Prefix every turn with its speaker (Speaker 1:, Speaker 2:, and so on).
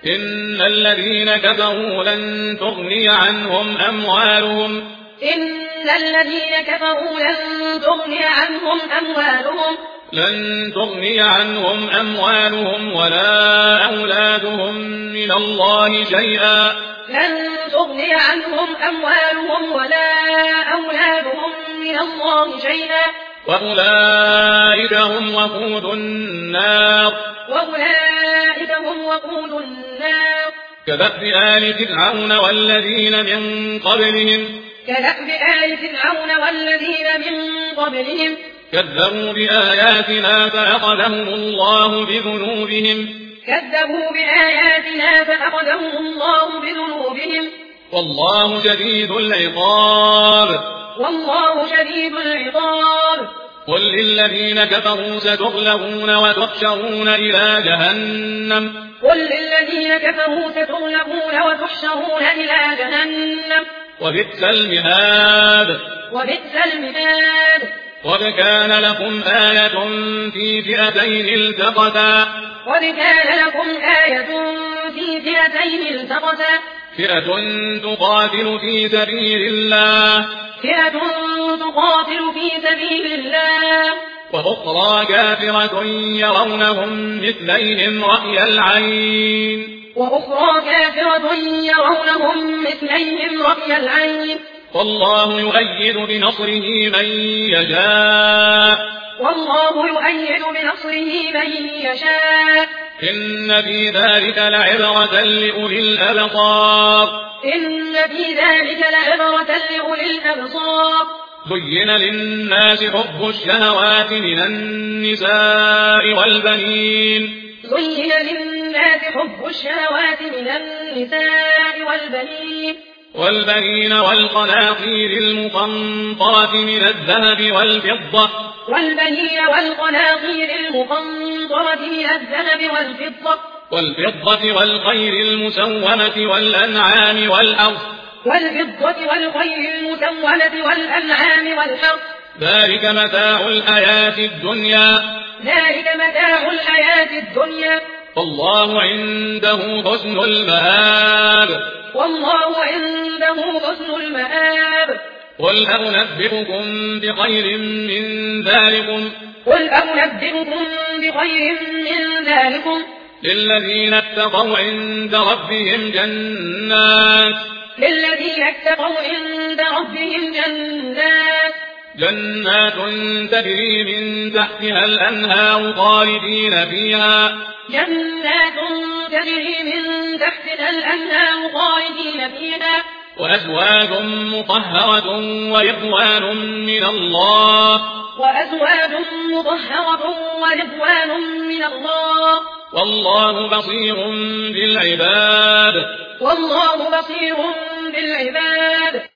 Speaker 1: إن الذين كفروا لن تغني عنهم أموالهم ولا أولادهم من الله شيئا وأولئك هم وقود النار كدأب آل فرعون والذين من قبلهم كذبوا بآياتنا فأخذهم الله بذنوبهم والله شديد العقاب قل للذين كفروا ستغلبون وتحشرون إلى جهنم وبئس المهاد قد كان لكم آية في فئتين التقتا فئة تقاتل في سبيل الله وأخرى كافرة يرونهم مثليهم رأي العين والله يؤيد بنصره من يشاء إن في ذلك لعبرة لأولي الأبصار زين للناس حب الشهوات من النساء والبنين والقناطير المقنطرة من الذهب والفضة والخيل المسومة والأنعام والحرث ذلك متاع الحياة الدنيا والله عنده حسن المآب قل أنبئكم بخير من ذلكم للذين اتقوا عند ربهم جنات تجري من تحتها الأنهار خالدين فيها وأزواج مطهرة ورضوان من الله والله بصير بالعباد